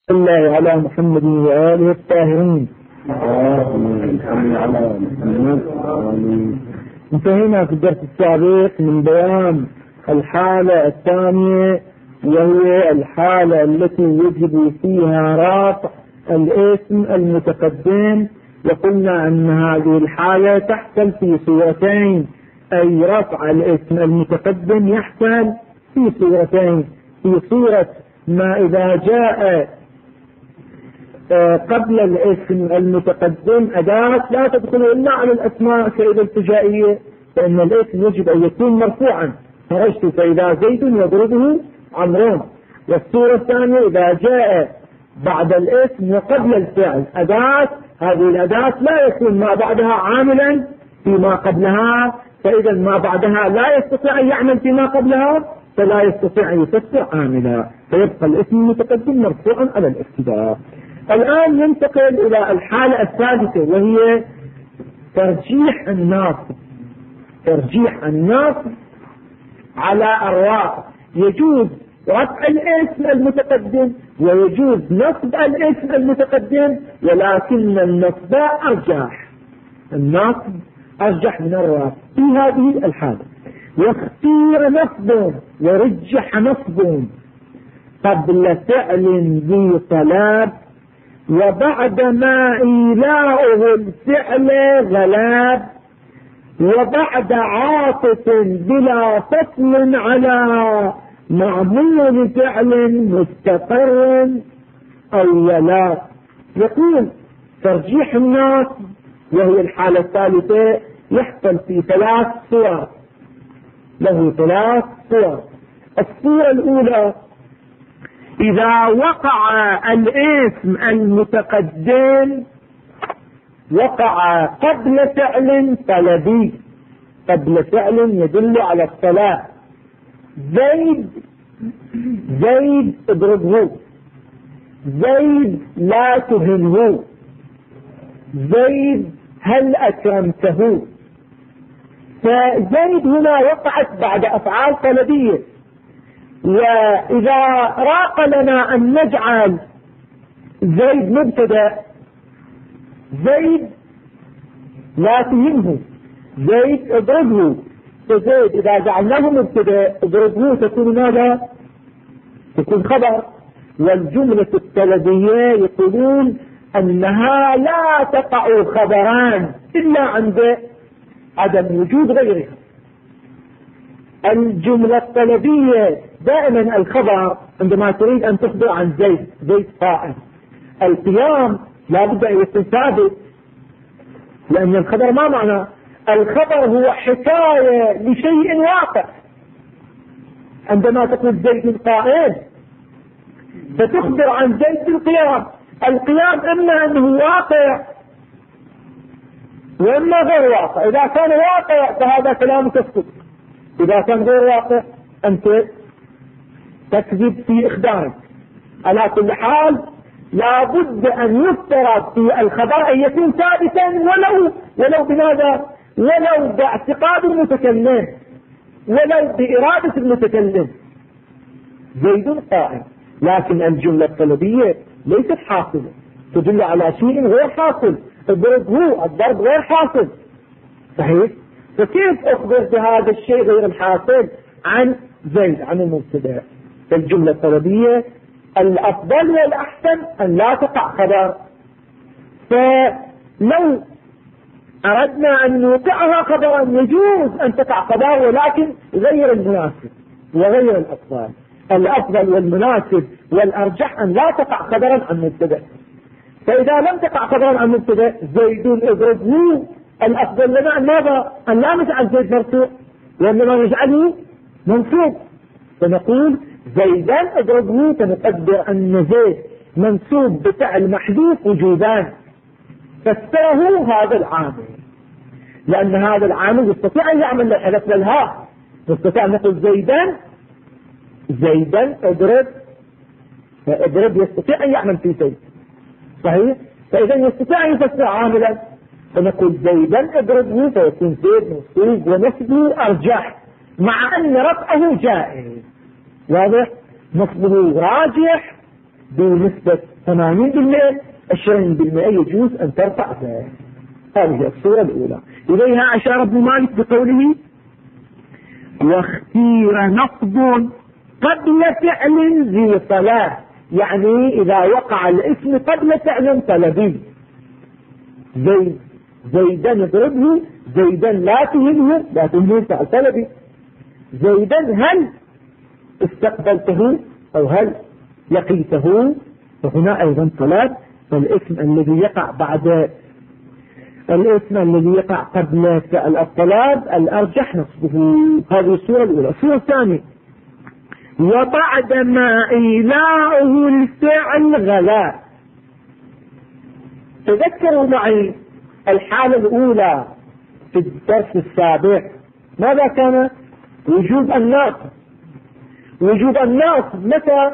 الله على محمد وآله الطاهرين. انتهينا في الدرس السابق من بيان الحالة الثانية، وهي الحالة التي يجب فيها رفع الاسم المتقدم، وقلنا أن هذه الحالة تحصل في صورتين، أي رفع الاسم المتقدم يحصل في صورتين: في صورة ما إذا جاء قبل الاسم المتقدم أداة لا تدخل إلا على الأسماء كإذا الفجائية، فإن الاسم يجب أن يكون مرفوعا: خرجت فإذا زيد يضربه عمرو. والصورة الثانية إذا جاء بعد الاسم وقبل الفعل أداة، هذه الأداة لا يكون ما بعدها عاملا فيما قبلها، فإذا ما بعدها لا يستطيع أن يعمل فيما قبلها، فلا يستطيع أن يفسر عاملا، فيبقى الاسم المتقدم مرفوعا على الابتداء. الآن ننتقل إلى الحالة الثالثة، وهي ترجيح الناصب. ترجيح الناصب على الرافع: يجوز رفع الاسم المتقدم ويجوز نصب الاسم المتقدم، ولكن النصب أرجح، النصب أرجح من الرفع في هذه الحالة. واختير نصب ورجح نصب قبل فعل ذي طلب، وبعد ما إيلاؤه الفعل غلاب، وبعد عاطف بلا فصل على معمول فعل مستقر أولا. يقول ترجيح الناس، وهي الحالة الثالثة، يحصل في 3 صور، له 3 صور. الصورة الأولى: إذا وقع الاسم المتقدم وقع قبل فعل طلبي، قبل فعل يدل على الطلب: زيد اضربه، زيد لا تهنه، زيد هل أكرمته. فزيد هنا وقعت بعد أفعال طلبية، وإذا راق لنا أن نجعل زيد مبتدأ: زيد لا تهنه، زيد اضربه، فزيد إذا جعلناه مبتدأ اضربه تكون ماذا؟ تكون خبر. والجملة الطلبية يقولون أنها لا تقع خبران إلا عند عدم وجود غيرها. الجملة الطلبية دائما الخبر عندما تريد أن تخبر عن زيد، زيد قائم. القيام لا بد أن يكون ثابت، لأن الخبر ما معنى؟ الخبر هو حكاية لشيء واقع. عندما تقول زيد قائم فتخبر عن زيد بالقيام. القيام إما أنه واقع وإما غير واقع. إذا كان واقع فهذا كلامك الصدق، إذا كان غير واقع أنت تكذب في إخبارك. على كل حال لا بد أن يفترض في الخبر أن يكون ثابتا، ولو بماذا؟ ولو باعتقاد المتكلم، ولو بإرادة المتكلم. زيد قائم، لكن الجملة الطلبية ليست حاصلة، تدل على شيء غير حاصل. اضربه، الضرب غير حاصل، صحيح؟ فكيف أخبر بهذا الشيء غير الحاصل عن زيد، عن المبتدأ؟ الجملة الطلبية الأفضل والأحسن أن لا تقع خبر. فلو أردنا أن نوقعها خبرا يجوز أن تقع خبر، ولكن غير المناسب وغير الأفضل. الأفضل والمناسب والأرجح أن لا تقع خبرا عن مبتدأ. فإذا لم تقع خبرا عن مبتدأ زيد اضربه، الأفضل لنا أن ماذا؟ أن لا نجعل زيد مرفوع، وإنما نجعله منصوب، فنقول زيدا اضربه، فنقدر أن زيد منصوب بفعل محذوف وجوبان، فسره هذا العامل، لأن هذا العامل يستطيع أن يعمل حذف للهاء، يستطيع أن نقول زيدا اضرب، فاضرب يستطيع أن يعمل في زيد، صحيح؟ فإذا يستطيع أن يفسر عاملا، فنقول زيدا اضربه، فيكون زيد منصوب ونصبه أرجح، مع أن رفعه جائز. واضح؟ نصبه راجح بنسبة 80% 20% يجوز أن ترفع ذلك. هذه الصورة الأولى. إليها أشار ابن مالك بقوله واختير نصب قبل فعل ذي صلاة، يعني إذا وقع الاسم قبل فعل طلبي. زيدا اضربه، زيدا لا تهنه، لا تهنه فعل طلبي. زيدا هل استقبلته أو هل لقيته، وهنا أيضا طلب. فالاسم الذي يقع قبل فعل الطلب الأرجح نصبه. هذه الصورة الأولى. الصورة الثانية وبعد ما إيلاؤه الفعل غلا. تذكروا معي الحالة الأولى في الدرس السابق ماذا كان؟ وجوب الناصب. وجوب الناصب متى؟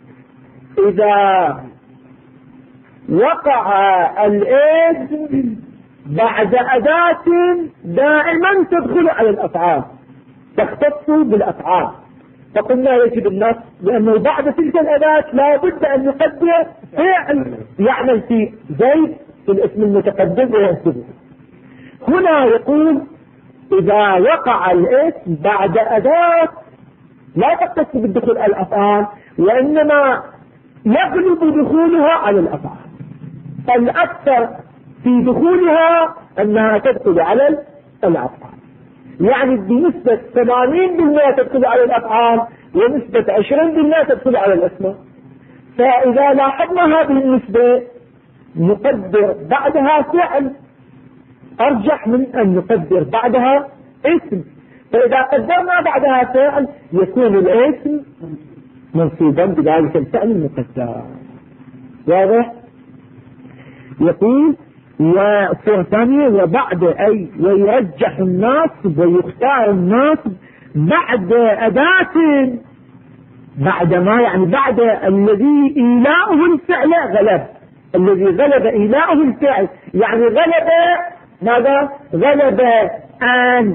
إذا وقع الاسم بعد أداة دائما تدخل على الأفعال، تختص بالأفعال. فقلنا يجب النصب لأنه بعد تلك الأداة لا بد أن يقدر فعل يعمل في زيد في الاسم المتقدم وينسبه. هنا يقول إذا وقع الاسم بعد أداة لا تختص بالدخول على الأفعال، وإنما يغلب دخولها على الأفعال. الأكثر في دخولها أنها تدخل على الأفعال، يعني بنسبة 80% تدخل على الأفعال ونسبة 20% تدخل على الأسماء. فإذا لاحظنا هذه النسبة نقدر بعدها فعل أرجح من أن نقدر بعدها اسم. فإذا قدرنا بعدها فعل يكون الاسم منصوبا بذلك الفعل المقدر. واضح؟ يقول وصورة ثانية وبعد أي ويرجح الناصب ويختار الناصب بعد أداة، بعد ما يعني بعد الذي إيلاؤه الفعل غلب. الذي غلب إيلاؤه الفعل يعني غلب ماذا؟ غلب أن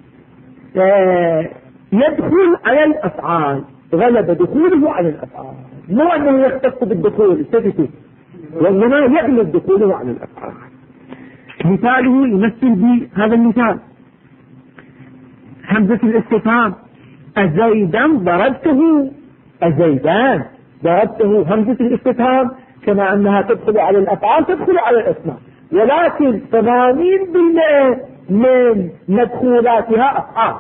يدخل على الأفعال، غلب دخوله على الأفعال، مو أنه يختص بالدخول استفدوا، وإنما يغلب دخوله على الأفعال. مثاله يمثل بهذا المثال همزة الاستفهام أزيدا ضربته. أزيدان ضربته همزة الاستفهام كما أنها تدخل على الأفعال تدخل على الأسماء، ولكن 80% من مدخولاتها أفعال،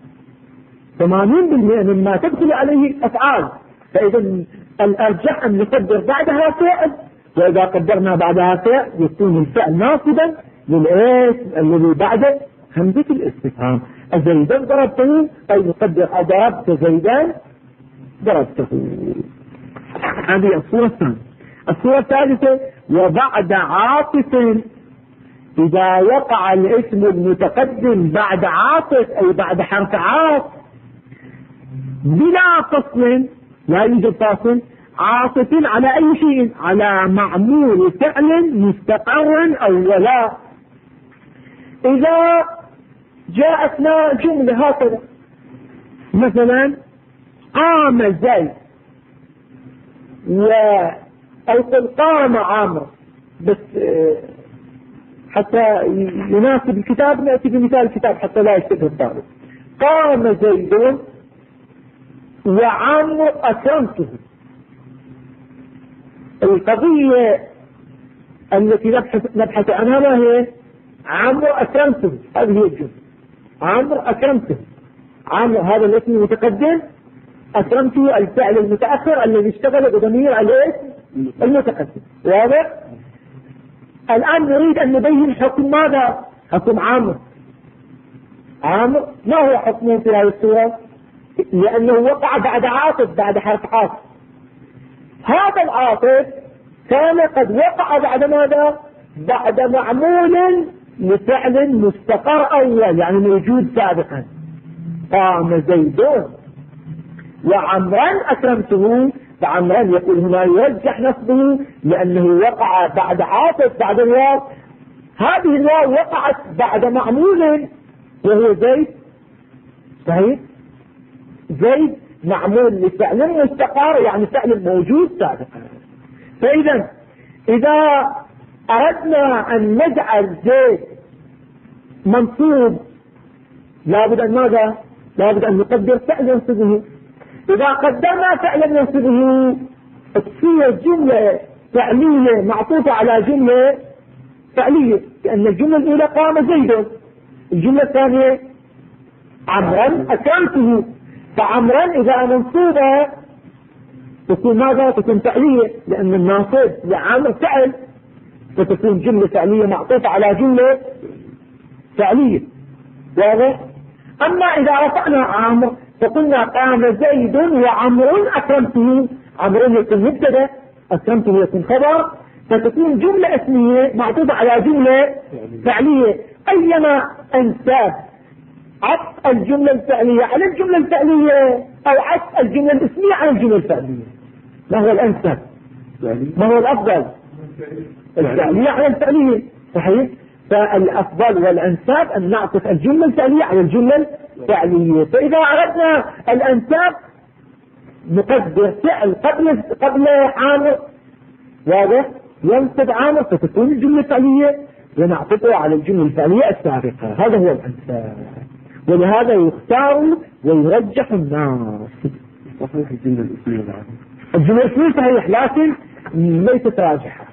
80% مما تدخل عليه أفعال. فإذا الأرجح أن نقدر بعدها فعل، وإذا قدرنا بعدها فعل يكون الفعل ناصبا للاسم الذي بعد همزة الاستفهام. أزيدا ضربته أي نقدر أضربت زيدا ضربته. هذه الصورة الثانية. الصورة الثالثة وبعد عاطف، إذا وقع الاسم المتقدم بعد عاطف أي بعد حرف عاطف بلا فصل، لا يوجد فاصل، عاطف على أي شيء، على معمول فعل مستقر أو ولا. إذا جاءتنا جملة هكذا مثلا قام زيد أو قل قام عمرو، بس حتى يناسب الكتاب نأتي بمثال الكتاب حتى لا يشتبه الطالب. قام زيد وعمرو أكرمته. القضية التي نبحث عنها ما هي؟ عمرو أكرمته، هذه هي الجملة. عمرو أكرمته، عمرو هذا الاسم المتقدم، أكرمته الفعل المتأخر الذي اشتغل بضمير الاسم المتقدم. واضح؟ الآن نريد أن نبين حكم ماذا؟ حكم عمرو. عمرو ما هو حكمه في هذه الصورة؟ لأنه وقع بعد عاطف، بعد حرف عاطف. هذا العاطف كان قد وقع بعد ماذا؟ بعد معمول لفعل مستقر أول، يعني موجود سابقا. قام زيد وعمرا أكرمته، فعمرا يقول هنا يرجح نصبه لأنه وقع بعد عاطف بعد الواو. هذه الواو وقعت بعد معمول وهو زيد. صحيح؟ زيد معمول لفعل مستقر يعني فعل موجود سابقا. فإذا إذا أردنا أن نجعل زيد منصوب لابد أن ماذا؟ لابد أن نقدر فعل ينصبه. إذا قدرنا فعلا ينصبه تصير جملة فعلية معطوفة على جملة فعلية، لأن الجملة الأولى قام زيد، الجملة الثانية عمرا أكلته، فعمرا إذا منصوبة تكون ماذا؟ تكون فعلية، لأن الناصب لعامل فعل، فتكون جملة فعلية معطوفة على جملة فعلية. واضح؟ أما إذا رفعنا عمرو فقلنا قام زيد وعمر أكرمته، عمر يكون مبتدا، أكرمته يكون خبر، فتكون جملة اسمية معطوفة على جملة فعلية. أيما أنساب عطف الجملة الفعلية على الجملة الفعلية أو عطف الجملة الاسمية على الجملة الفعلية، ما هو الأنسب؟ ما هو الأفضل؟ الفعلية على الفعلية، صحيح؟ فالأفضل والأنساب أن نعطف الجملة الفعلية على الجملة الفعلية. فإذا أردنا الأنساب نقدر فعل قبل عامر، واضح؟ ينصب عامر فتكون الجملة الفعلية ونعطفه على الجملة الفعلية السابقة، هذا هو الأنساب. ولهذا يختار ويرجح الناس. صحيح الجملة الاسمية بعد الجملة الاسمية صحيح لكن ليست راجحة.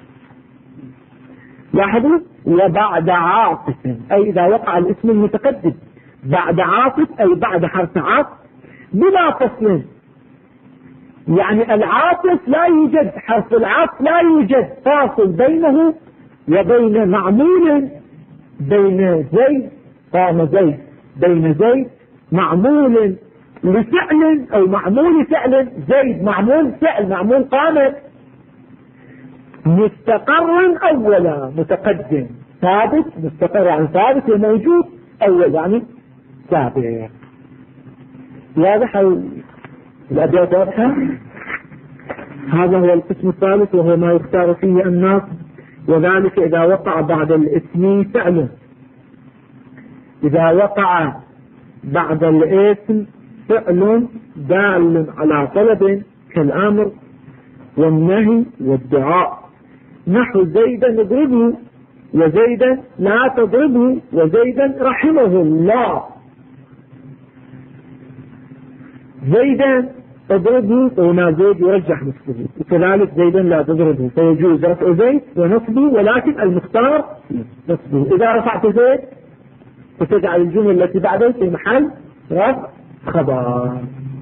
لاحظوا وبعد عاطف، أي إذا وقع الاسم المتقدم بعد عاطف أي بعد حرف عاطف بلا فصل، يعني العاطف لا يوجد، حرف العاطف لا يوجد فاصل بينه وبين معمول، بين زيد قام زيد، بين زيد معمول لفعل أو معمول فعل، زيد معمول فعل معمول قام، مستقر أولا متقدم، ثابت مستقر يعني ثابت وموجود أول يعني ثابت. واضح الأبيات واضحة؟ هذا هو القسم الثالث وهو ما يختار فيه الناس، وذلك إذا وقع بعد الاسم فعل. إذا وقع بعد الاسم فعل دال على طلب كالأمر والنهي والدعاء، نحو زيدا اضربه وزيدا لا تضربه وزيدا رحمه الله. زيدا اضربه وما زيد يرجح نصبه، وكذلك زيدا لا تضربه فيجوز رفع زيد ونصبه، ولكن المختار نصبه. إذا رفعت زيد فتجعل الجملة التي بعده في محل رفع خبر.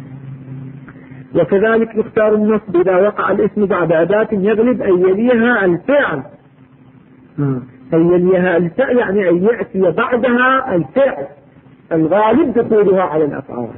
وكذلك يختار النصب إذا وقع الاسم بعد أداة يغلب أن يليها الفعل، أن يليها الفعل يعني أن يأتي بعدها الفعل الغالب دخولها على الأفعال.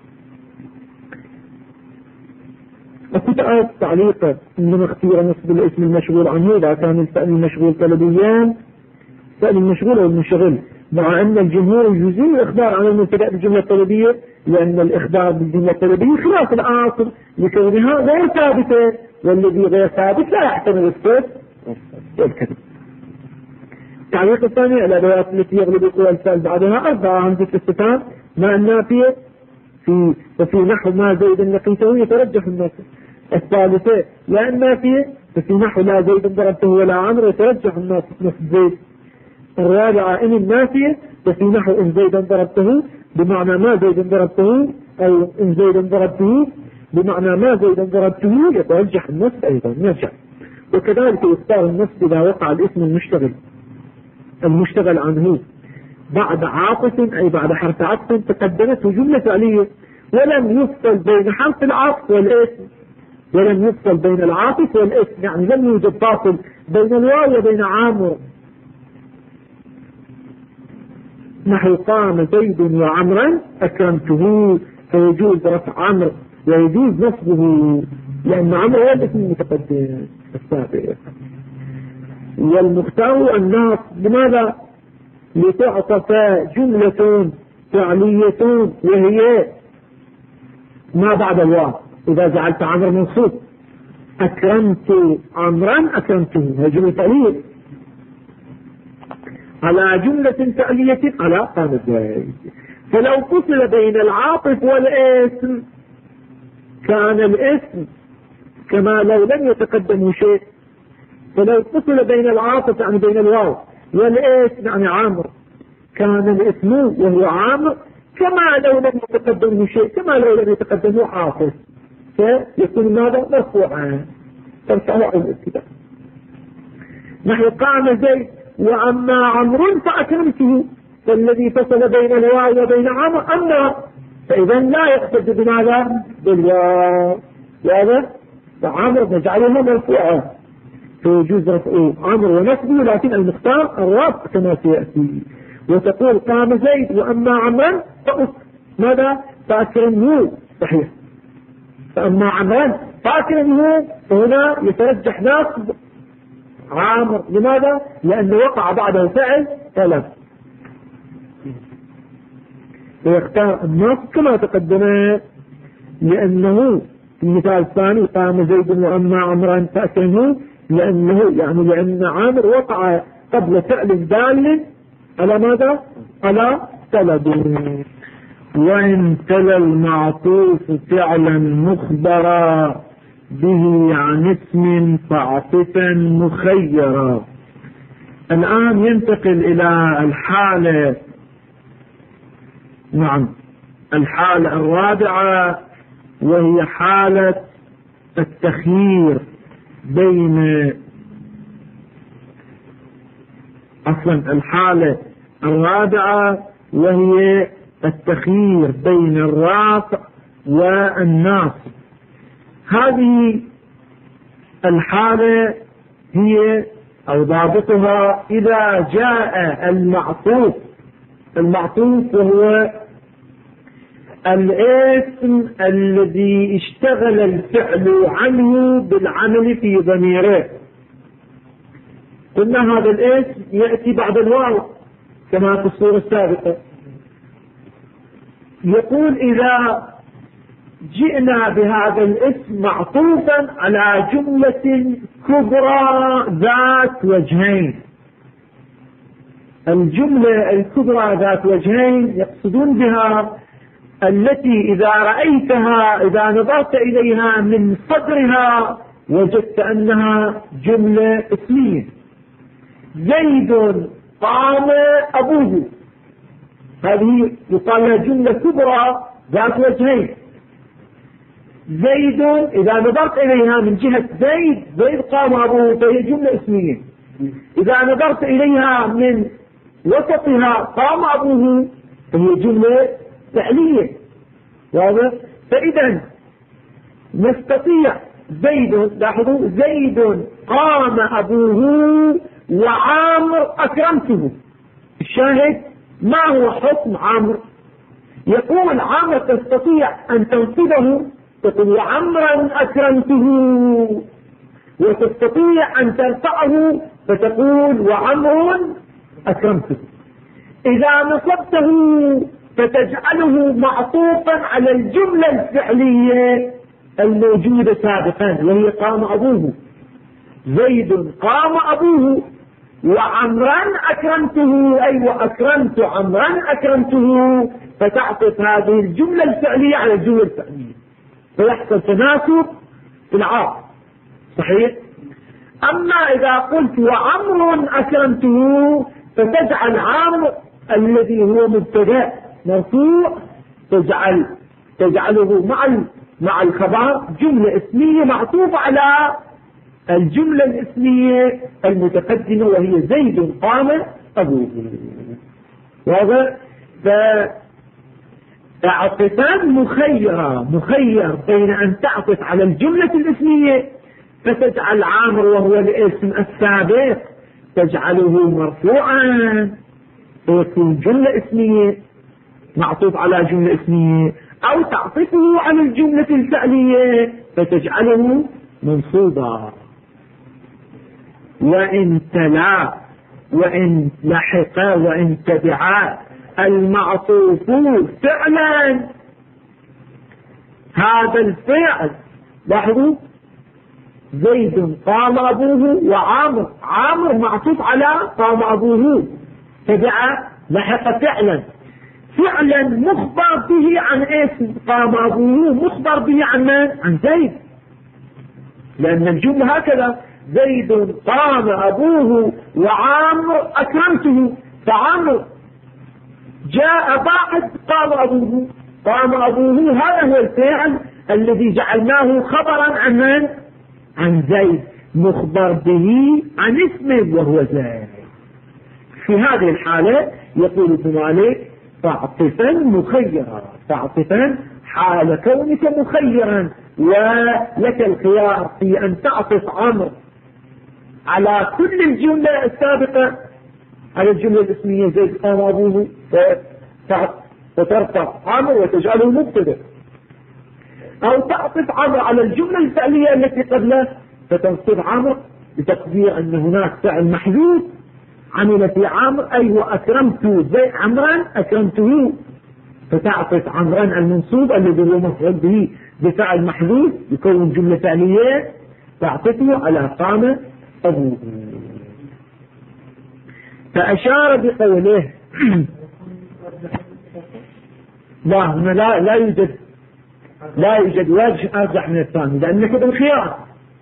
وكنت آية تعليق إنما اختير نصب الاسم المشغول عنه إذا كان الفعل المشغول طلبيان، الفعل المشغول أو المنشغل، مع أن الجمهور يجوزون الإخبار عن المبتدأ بالجملة الطلبية، لأن الإخبار بالجملة الطلبية خلاف الآخر لكونها غير ثابتة، والذي غير ثابت لا يحتمل الصدق والكذب. التعليق الثاني الأدوات التي يغلب قوى الفعل بعدها 4 همزة استفهام مع النافية وفي نحو ما زيد لقيته يترجح النصب. الثالثة لا النافية ففي نحو لا زيد ضربته ولا عمرو يترجح نصب زيد. الرابعة إن النافية وفي نحو إن زيدا ضربته بمعنى ما زيدا ضربته، أو إن زيدا ضربته بمعنى ما زيدا ضربته يترجح النصب أيضا يرجع. وكذلك يختار النصب إذا وقع الاسم المشتغل عنه بعد عاطف أي بعد حرف عطف تقدمته جملة فعلية ولم يفصل بين حرف العطف والاسم، ولم يفصل بين العاطف والاسم، يعني لم يوجد فاصل بين الواو وبين عامر. نحو قام زيد وعمرا أكرمته فيجوز رفع عمرو ويجوز نصبه لأن عمرو هو الاسم المتقدم السابق. والمختار الناس لماذا؟ لتعطف جملة فعلية وهي ما بعد الواو. إذا جعلت عمرو منصوب أكرمت عمرا أكرمته هي جملة فعلية على جملة فعلية على قام زيد. فلو فصل بين العاطف والاسم كان الاسم كما لو لم يتقدم شيء فلو اتصل بين العاطف يعني بين الواو والاسم يعني عامر كان الاسم وهو عامر كما لو لم يتقدمه شيء، كما لو لم يتقدمه عاطف، فيكون ماذا مرفوعا ترفعه عن الابتداء. نحن قام زيد وأما عمرو فأكرمته، فالذي فصل بين الواو وبين عمرو أما، فإذا لا يقصد بماذا؟ بالواو. هذا فعمرو نجعله مرفوعا فيجوز رفعه عمرو ونسبه، لكن المختار الرفع كما سيأتي. وتقول قام زيد وأما عمرو ماذا؟ فأكرمه، صحيح. فأما عمرو فأكرمه، فهنا يترجح نصب عامر. لماذا؟ لأنه وقع بعده فعل طلب، ويختار النصب كما تقدم، لأنه في المثال الثاني قام زيد وأما عمرا فأكرمه، لأن عامر وقع قبل فعل دال على ماذا؟ على طلب. وإن تلا المعطوف فعلا مخبرا به عن اسم فعطفا مخيرا. الآن ينتقل إلى الحالة، الحالة الرابعة، وهي حالة التخيير بين الحالة الرابعة وهي التخيير بين الرافع والناصب. هذه الحالة هي أو ضابطها إذا جاء المعطوف وهو الاسم الذي اشتغل الفعل عنه بالعمل في ضميره. قلنا هذا الاسم يأتي بعد الواو كما في الصورة السابقة. يقول إذا جئنا بهذا الاسم معطوفا على جملة كبرى ذات وجهين. الجملة الكبرى ذات وجهين يقصدون بها التي إذا نظرت إليها من صدرها وجدت أنها جملة اسمية. زيد قام أبوه، هذه يقال لها جملة كبرى ذات وجهين. زيد إذا نظرت إليها من جهة زيد قام أبوه فهي جملة اسمية. إذا نظرت إليها من وسطها قام أبوه فهي جملة فعلية. واضح؟ فإذا نستطيع لاحظوا زيد قام أبوه وعامر أكرمته. الشاهد ما هو حكم عامر؟ يقول عامر تستطيع أن تنصبه تقول وعمرا أكرمته، وتستطيع أن ترفعه فتقول وعمر أكرمته. إذا نصبته فتجعله معطوفا على الجملة الفعلية الموجودة سابقا وهي قام أبوه. زيد قام أبوه وعمرا أكرمته، أي وأكرمت عمرا أكرمته، فتعطف هذه الجملة الفعلية على الجملة الفعلية فيحصل تناسب في العاطف. صحيح؟ أما إذا قلت وعمر أكرمته فتجعل عمر الذي هو مبتدأ مرفوع تجعله مع الخبر جملة اسمية معطوفة على الجملة الاسمية المتقدمة وهي زيد قام أبوه. وهذا فاعطفان مخير بين أن تعطف على الجملة الاسمية فتجعل عامر وهو الاسم السابق تجعله مرفوعا فيكون جملة اسمية معطوف على جملة اسمية، أو تعطفه على الجملة الفعلية فتجعله منصوبا. وإن تلا وإن لحق وإن تبع المعطوف فعلا هذا الفعل، لاحظوا زيد قام أبوه وعامر معطوف على قام أبوه، تبع لحق فعلا مخبر به عن اسم قام أبوه، مخبر به عن من؟ عن زيد، لأن الجملة هكذا زيد قام أبوه وعامر أكرمته، فعامر جاء بعد قام أبوه. قام أبوه هذا هو الفعل الذي جعلناه خبرا عن من؟ عن زيد، مخبر به عن اسمه وهو زيد. في هذه الحالة يقول ابن مالك تعطفا مخيرا، تعطفا حال كونك مخيرا، ولك الخيار في أن تعطف عمرو على كل الجملة السابقة، على الجملة الاسمية زيد قام أبوه، فترفع عمرو وتجعله مبتدأ، أو تعطف عمرو على الجملة الفعلية التي قبله فتنصب عمرو بتقدير أن هناك فعل محذوف عمل في عمرو، أي وأكرمت زي عمرا أكرمته، فتعطف عمرا المنصوب الذي هو مفعول به بفعل محذوف يكون جملة فعلية، تعطفه على قام أبوه. فأشار بقوله لا يوجد وجه أرجح من الثاني، لأنك بالخيار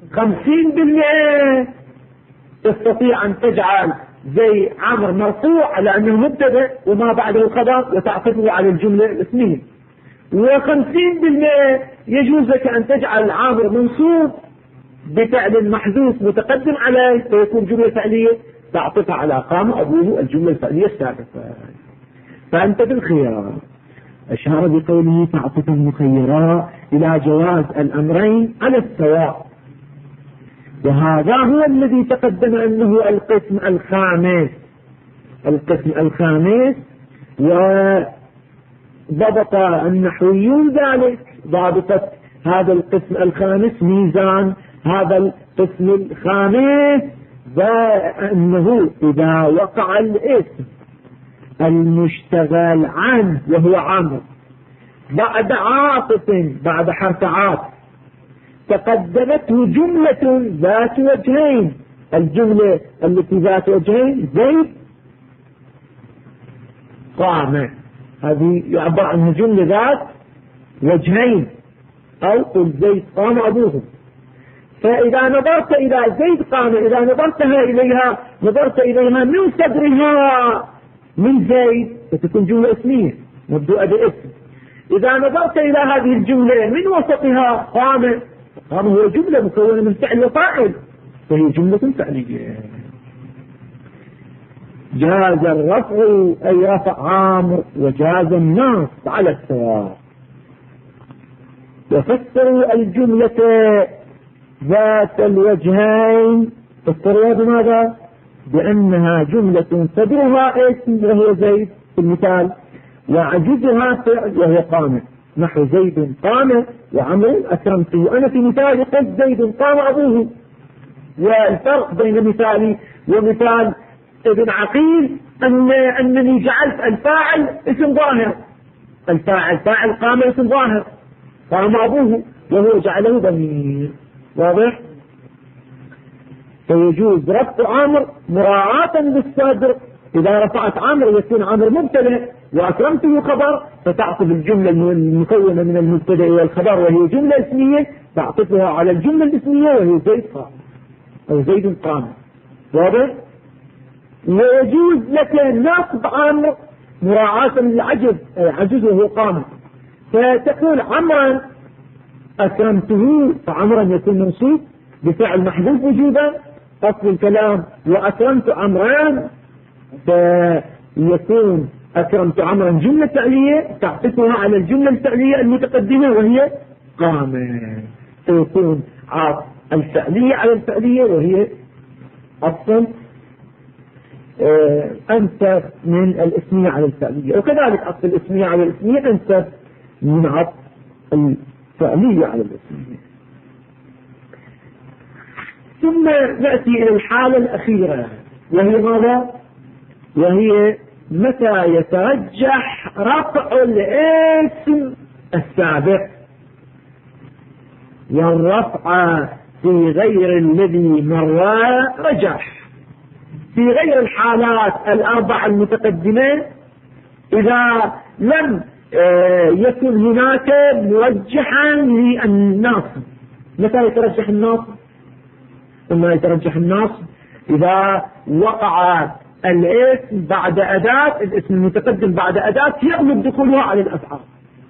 50% تستطيع أن تجعل زي عمرو مرفوع على أنه مبتدأ وما بعده خبر وتعطفه على الجملة الاسمية، و50% يجوز لك أن تجعل عمرو منصوب بفعل محذوف متقدم عليه فيكون جملة فعلية تعطفها على قام أبوه الجملة الفعلية السابقة، فأنت بالخيار. أشار بقوله تعطفا مخيرا إلى جواز الأمرين على السواء، وهذا هو الذي تقدم أنه القسم الخامس. القسم الخامس وضبط النحويون ذلك، ضابطة هذا القسم الخامس ميزان هذا القسم الخامس، وأنه إذا وقع الاسم المشتغل عنه وهو عامر بعد عاطف بعد حرف عاطف تقدمته جملة ذات وجهين، الجملة التي ذات وجهين زيد قام، هذه يعبر عنها جملة ذات وجهين، أو قل زيد قام أبوه. فإذا نظرت إلى زيد قام، إذا نظرت إليها من صدرها من زيد فتكون جملة اسمية مبدوءة باسم. إذا نظرت إلى هذه الجملة من وسطها قام هو جملة مكونة من فعل وفاعل فهي جملة فعلية. جاز الرفع أي رفع عامر، وجاز النصب على السواء. وفسروا الجملة ذات الوجهين، فسروا بماذا؟ بأنها جملة صدرها اسم وهو زيد في المثال، وعجزها فعل وهو قام، نحو زيد قام وعمر أكرمته. وأنا في مثالي قلت زيد قام أبوه، والفرق بين مثالي ومثال ابن عقيل أنني جعلت الفاعل اسم ظاهر، الفاعل فاعل قام اسم ظاهر، قام أبوه وهو جعله ضمير. واضح؟ فيجوز رفع عامر مراعاة للصدر، إذا رفعت عامر يكون عامر مبتدأ وأكرمته خبر، فتعطف الجملة المكونة من المبتدأ والخبر وهي جملة اسمية تعطفها على الجملة الاسمية وهي زيد قام أو زيد قام. واضح؟ ويجوز لك نصب عامر مراعاة للعجز، عجز وهو قام، فتقول عمرا أكرمته، فعمرا يكون منصوب بفعل محذوف وجوبا أصل الكلام، وأكرمت عمران فيكون أكرمت عمرا جملة فعلية تعطفها على الجملة الفعلية المتقدمة وهي قام، فيكون عاطف الفعلية على الفعلية وهي أصلا أنسب من الاسمية على الفعلية، وكذلك أصل الاسمية على الاسمية أنسب من عطف الفعلية على الاسمية. ثم نأتي إلى الحالة الأخيرة وهي ماذا؟ وهي متى يترجح رفع الاسم السابق، والرفع في غير الذي مر رجح. في غير الحالات الأربع المتقدمة إذا لم يكن هناك مرجحا للناصب. متى يترجح الناصب؟ ثم يترجح النصب إذا وقع الاسم بعد أداة، الاسم المتقدم بعد أداة يغلب دخولها على الأفعال.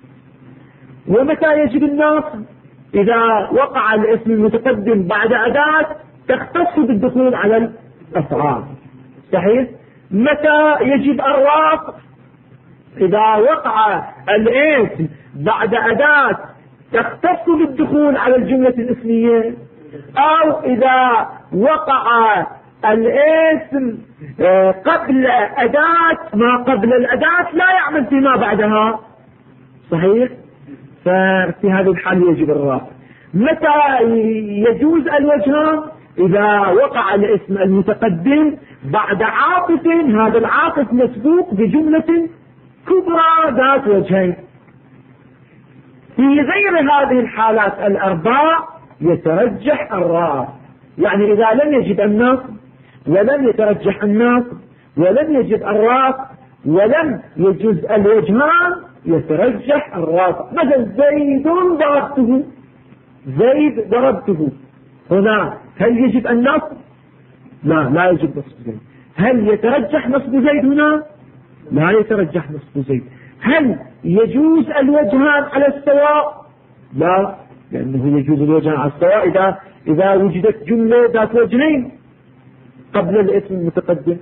ومتى يجب النصب؟ إذا وقع الاسم المتقدم بعد أداة تختص بالدخول على الأفعال. صحيح؟ متى يجب الرفع؟ إذا وقع الاسم بعد أداة تختص بالدخول على الجملة الاسمية، أو إذا وقع الاسم قبل أداة ما قبل الأداة لا يعمل فيما بعدها. صحيح؟ ففي هذه الحال يجب الرفع. متى يجوز الوجهان؟ إذا وقع الاسم المتقدم بعد عاطف، هذا العاطف مسبوق بجملة كبرى ذات وجهين. في غير هذه الحالات الأربع يترجح الرفع. يعني إذا لم يجب النصب ولم يترجح النصب ولم يجب الرفع ولم يجوز الوجهان يترجح الرفع. مثلا زيد ضربته، زيد ضربته، هنا هل يجب النصب؟ لا يجب نصب زيد. هل يترجح نصب زيد هنا؟ لا يترجح نصب زيد. هل يجوز الوجهان على السواء؟ لا، لأنه يجوز الوجهان على السواء إذا وجدت جملة ذات وجهين قبل الاسم المتقدم.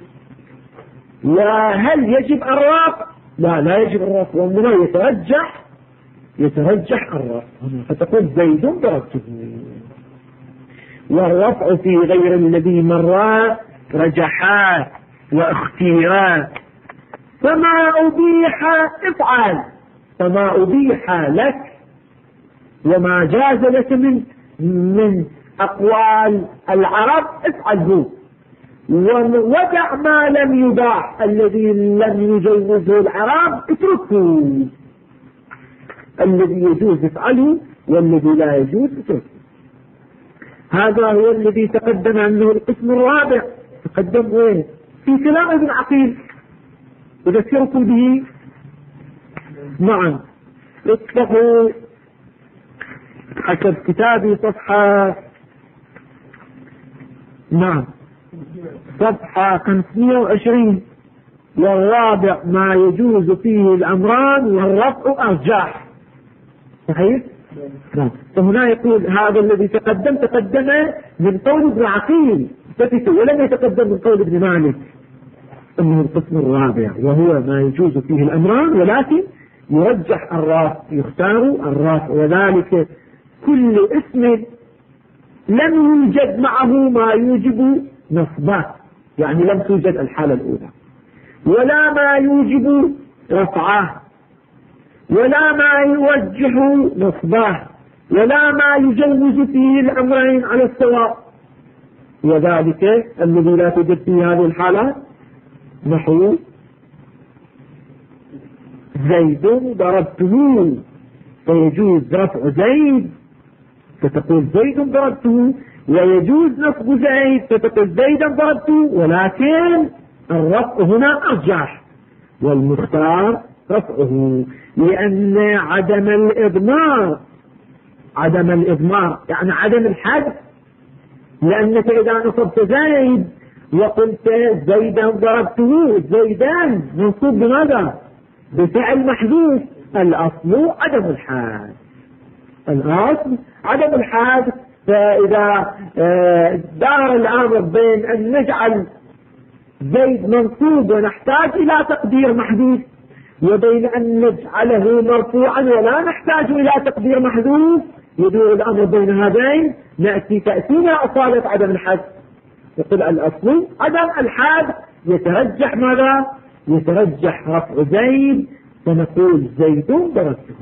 وهل يجب الرفع؟ لا يجب الرفع، وإنما يترجح الرفع. فتقول زيد ضربته. والرفع في غير الذي مر رجحا واختيرا. فما أبيح افعل، فما أبيح لك وما جاز لك من أقوال العرب افعله، ودع ما لم يباح الذي لم يجوزه العرب اتركه. الذي يجوز افعله والذي لا يجوز اتركه. هذا هو الذي تقدم عنه القسم الرابع. تقدم وين؟ في كلام ابن عقيل أذكركم به. نعم، اطلقوا حسب كتابي صفحة 520. والرابع ما يجوز فيه الأمران والرفع أرجاح. صحيح؟ نعم. فهنا يقول هذا الذي تقدم من قول ابن عقيل ولم يتقدم من قول ابن مالك. انه القسم الرابع وهو ما يجوز فيه الامران ولكن يرجح الرافع، يختار الرافع. وذلك كل اسم لم يوجد معه ما يوجب نصبه، يعني لم توجد الحالة الأولى، ولا ما يوجب رفعه، ولا ما يوجه نصبه، ولا ما يجوز فيه الأمرين على السواء. وذلك الذي لا توجد فيه هذه الحالات نحو زيد ضربته، فيجوز رفع زيد فتقول زيد ضربته، ويجوز نصب زيد فتقول زيدا ضربته، ولكن الرفع هنا أرجح والمختار رفعه، لأن عدم الإضمار يعني عدم الحذف. لأنك إذا نصبت زيد وقلت زيدا ضربته، زيدان منصوب بماذا؟ بفعل محذوف. الأصل عدم الحذف. فإذا دار الأمر بين أن نجعل زيد منصوب ونحتاج إلى تقدير محذوف، وبين أن نجعله مرفوعا ولا نحتاج إلى تقدير محذوف، يدور الأمر بين هذين، تأتينا أصالة عدم الحذف. يقول الأصل عدم الحذف، يترجح ماذا؟ يترجح رفع زيد، فنقول زيد ضربته،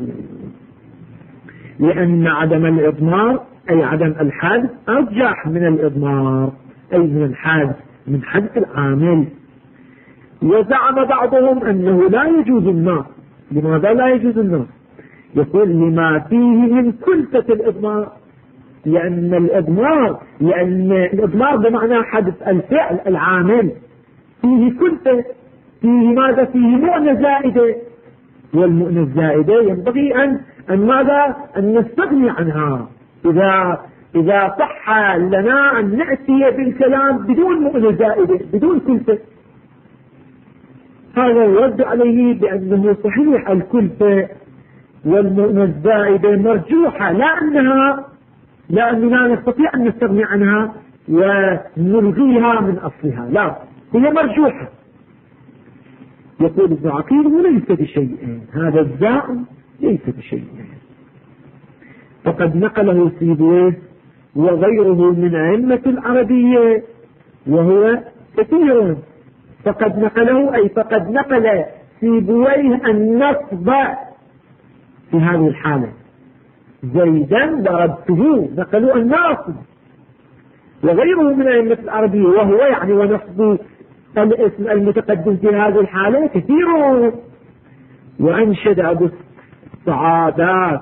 لأن عدم الإضمار أي عدم الحذف أرجح من الإضمار أي من الحذف، من حذف العامل. وزعم بعضهم أنه لا يجوز النصب. لماذا لا يجوز النصب؟ يقول لما فيه من كلفة الإضمار، لأن الإضمار بمعنى حذف الفعل العامل فيه كلفة، فيه ماذا؟ فيه مؤنة زائدة، والمؤنة الزائدة ينبغي أن ماذا؟ أن نستغني عنها. إذا إذا صح لنا أن نأتي بالكلام بدون مؤنة زائدة بدون كلفة، هذا يرد عليه بأنه صحيح الكلفة والمؤنة الزائدة مرجوحة، لا أننا نستطيع أن نستغني عنها ونلغيها من أصلها، لا، هي مرجوحة. يقول ابن عقيل وليس بشيء، هذا الزائد ليس بشيء، فقد نقله سيبويه وغيره من أئمة العربية وهو كثير، فقد نقله أي فقد نقل سيبويه النصب في هذه الحالة، زيدا ضربته، نقلوا الناصب، وغيره من أئمة العربية وهو يعني ونصب الاسم المتقدم في هذه الحالة كثير. وأنشد أبو السعادات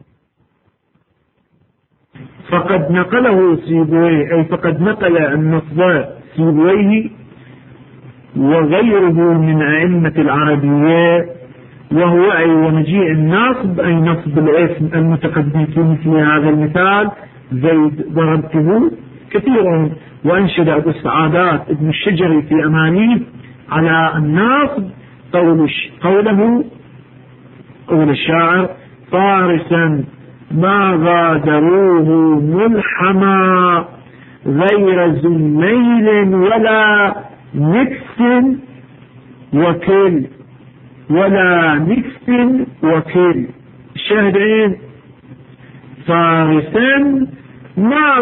فقد نقله سيبويه أي فقد نقل النصب سيبويه وغيره من أئمة العربية وهو أي ومجيء النصب أي نصب الاسم المتقدم في مثل هذا المثال زيد ضربته كثيرا. وأنشد أبو السعادات ابن الشجري في أمانيه على النصب قول الشاعر فارسا ما غادروه ملحما غير زميل ولا نكس وكل الشاهدين فارسا ما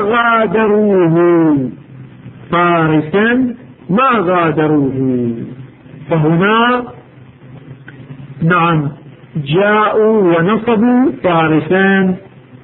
غادروه فهنا نعم جاءوا ونصبوا فارسا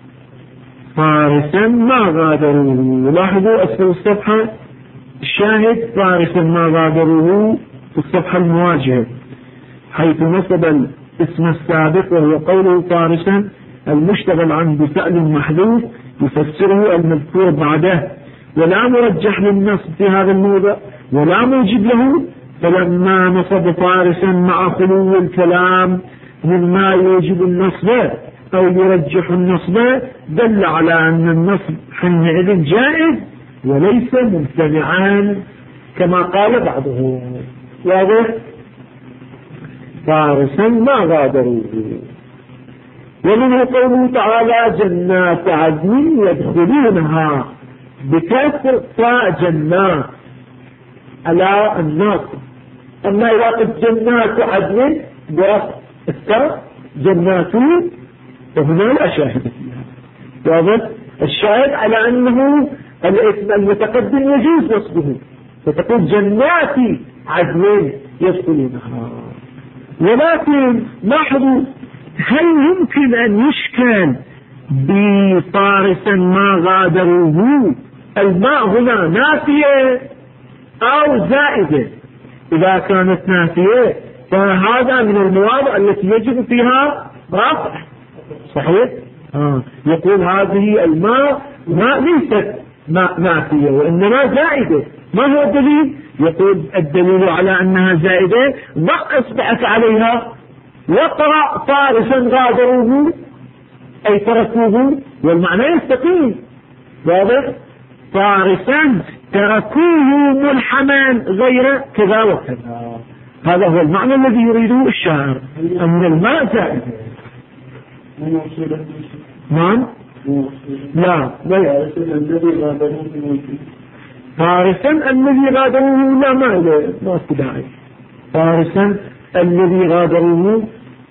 ما غادروه. لاحظوا أسفل الصفحة الشاهد فارسا ما غادروه في الصفحة المواجهة حيث نصب الاسم السابق وهو قوله فارسا المشتغل عنه بفعل محذوف يفسره المذكور بعده، ولا مرجح للنصب في هذا الموضع ولا موجب له، فلما نصب فارسا مع خلو الكلام مما يوجب النصب أو يرجح النصب دل على أن النصب حينئذ جائز وليس ممتنعا كما قال بعضهم. واضح؟ فارسا ما غادروه. ومنه قوله تعالى جنات عدن يدخلونها بكسر جنات على الناصب، أما إذا قلت جنات عدن برفع التاء جنات فهنا لا شاهد فيها. واضح؟ الشاهد على أنه الاسم المتقدم يجوز نصبه، فتقول جنات عدن يدخلونها. ولكن لاحظوا هل يمكن أن يشكل بفارسا ما غادروه الماء هنا نافية أو زائدة؟ إذا كانت نافية فهذا من المواضع التي يجب فيها رفع، صحيح؟ يقول هذه الماء ليست نافية وإنما زائدة. ما هو الدليل؟ يقول الدليل على أنها زائدة ضع إصبعك عليها وقرأ فارسا غادروه أي تركوه والمعنى يستقيم. واضح؟ فارسا تركوه ملحما غير كذا وكذا، هذا هو المعنى الذي يريده الشاعر أن الماء زائد. نعم لا فارسا الذي غادروه لا ما استدعي فارسا الذي غادروه،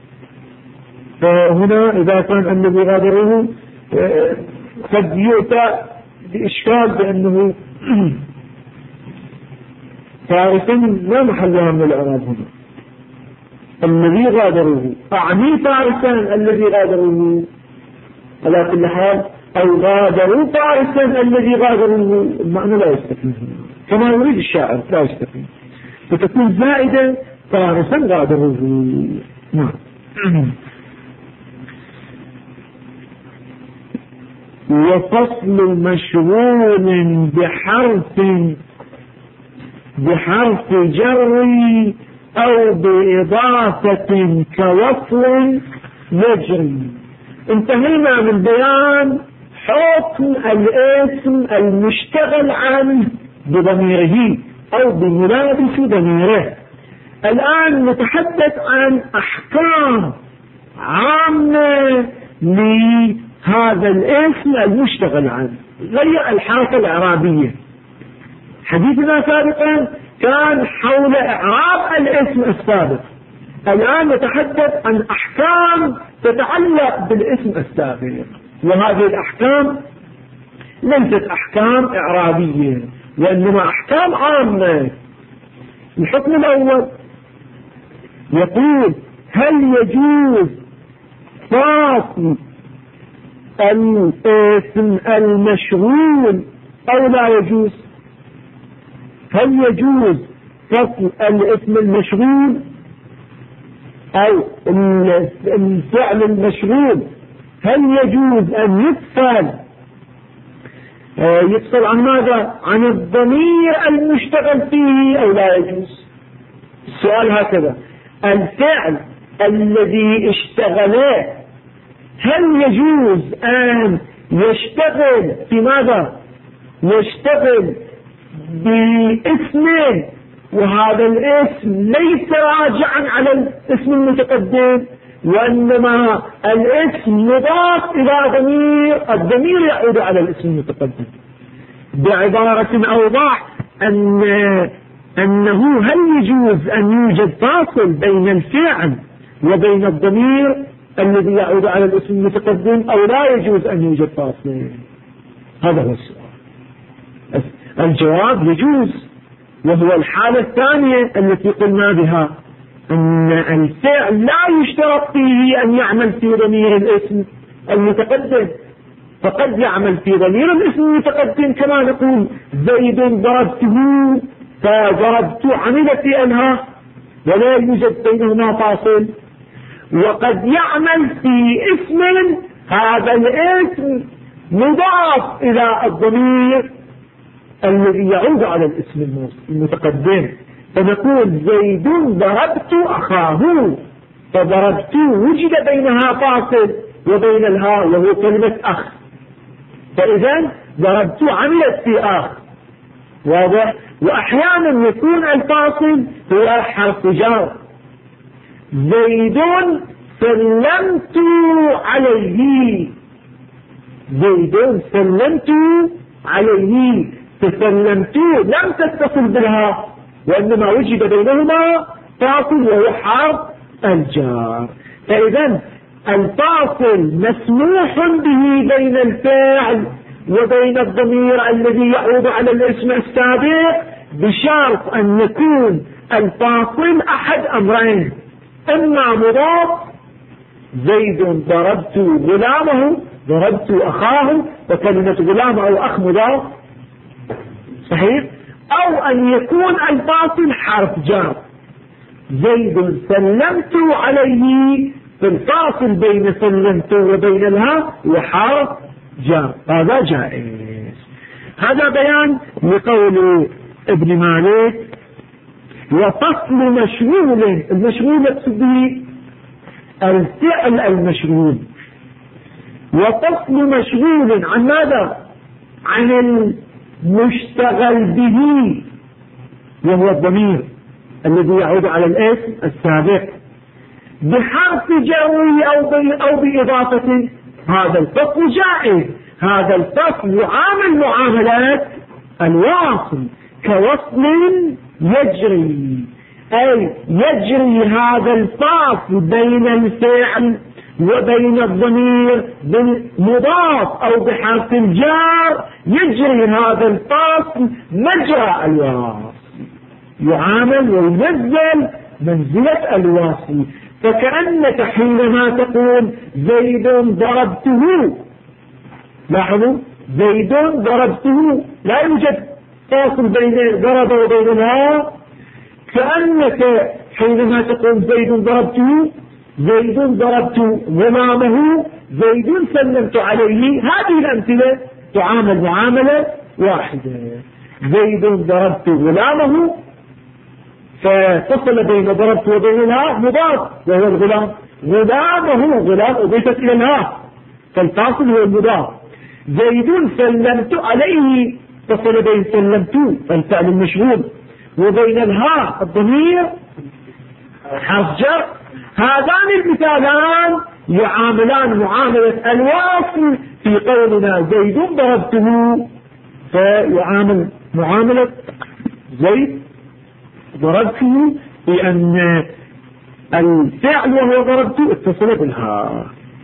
فهنا إذا كان الذي غادروه قد يؤتى بإشكال بأنه فارسا لا محل لها من الإعراب هنا. الذي غادروه أعني فارسا الذي غادروه على كل حال أو غادروا فارسا الذي غادروه، المعنى لا يستقيم كما يريد الشاعر، لا يستقيم، فتكون زائدة فارسا غادروه. نعم. وفصل مشغول بحرف جر أو بإضافة كوصل يجري. انتهينا من بيان حكم الاسم المشتغل عنه بضميره أو بملابس ضميره. الآن نتحدث عن أحكام عامة لهذا الاسم المشتغل عنه غير الحركة الإعرابية. حديثنا سابقا كان حول إعراب الاسم السابق، الآن نتحدث عن أحكام تتعلق بالاسم السابق، وهذه الأحكام ليست أحكام إعرابية وإنما أحكام عامة. الحكم الأول يقول: هل يجوز فصل الاسم المشغول أو لا يجوز؟ هل يجوز فصل الاسم المشغول أو الفعل المشغول؟ هل يجوز أن يفصل عن ماذا؟ عن الضمير المشتغل فيه أو لا يجوز؟ السؤال هكذا: الفعل الذي اشتغله هل يجوز أن يشتغل في ماذا؟ يشتغل باسم وهذا الاسم ليس راجعا على الاسم المتقدم، وإنما الاسم مضاف إلى ضمير، الضمير يعود على الاسم المتقدم. بعبارة أوضح أنه هل يجوز أن يوجد فاصل بين الفعل وبين الضمير الذي يعود على الاسم المتقدم أو لا يجوز أن يوجد فاصل؟ هذا هو السؤال. الجواب: يجوز، وهو الحالة الثانية التي قلنا بها، أن الفعل لا يشترط فيه أن يعمل في ضمير الاسم المتقدم، فقد يعمل في ضمير الاسم المتقدم، كما نقول زيد ضربته، فضربت عمل في أنها ولا يوجد بينهما فاصل. وقد يعمل في اسم هذا الاسم مضاف إلى الضمير الذي يعود على الاسم المتقدم، فنقول زيد ضربت أخاه، فضربت وجد بينها فاصل وبين الهاء وهو كلمة أخ، فإذا ضربت عملت في أخ. واضح؟ وأحيانا يكون الفاصل هو حرف جر: زيد سلمت عليه، زيد سلمت عليه، تسلمت لم تتصل بها وإنما وجد بينهما فاصل وهو حرف الجار. فإذا الفاصل مسموح به بين الفعل وبين الضمير الذي يعود على الاسم السابق، بشرط أن يكون الفاصل أحد أمرين: إما مضاف، زيد ضربت غلامه، ضربت أخاه، وكلمة غلام أو أخ مضاف، صحيح؟ أو أن يكون الفاصل حرف جر: زيد سلمت عليه، في الفاصل بين سلمت وبين الها وحرف جر، هذا جائز. هذا بيان لقول ابن مالك: وفصل مشغول، المشغول يقصد به الفعل المشغول، وفصل مشغول عن ماذا؟ عن المشتغل به وهو الضمير الذي يعود على الاسم السابق بحرف جر أو بإضافة، هذا الفصل جائز. هذا الفصل يعامل معاملات الواصل كوصل يجري، أي يجري هذا الفاصل بين الفعل وبين الضمير بالمضاف أو بحرف الجار، يجري هذا الفاصل مجرى الواصل، يعامل وينزل منزلة الواصل. فكأنك حينما تقول زيد ضربته، لاحظوا زيد ضربته لا يوجد فاصل بين ضرب وبينها، كأنك حينما تقول زيد ضربته، زيد ضربت غلامه، زيد سلمت عليه، هذه الأمثلة تعامل معاملة واحدة. زيد ضربت غلامه، فتصل بين ضربت وبين الهاء مضاف وهو الغلام، غلامه غلام أضيفت إلى الهاء، فالفاصل هو المضاف. زيد سلمت عليه، اتصل بين سلمت الفعل المشغول وبين الهاء الضمير حرف جر. هذان المثالان يعاملان معاملة الواصل في قولنا زيد ضربته، فيعامل معاملة زيد ضربته بأن الفعل وهو ضربته اتصل بالها.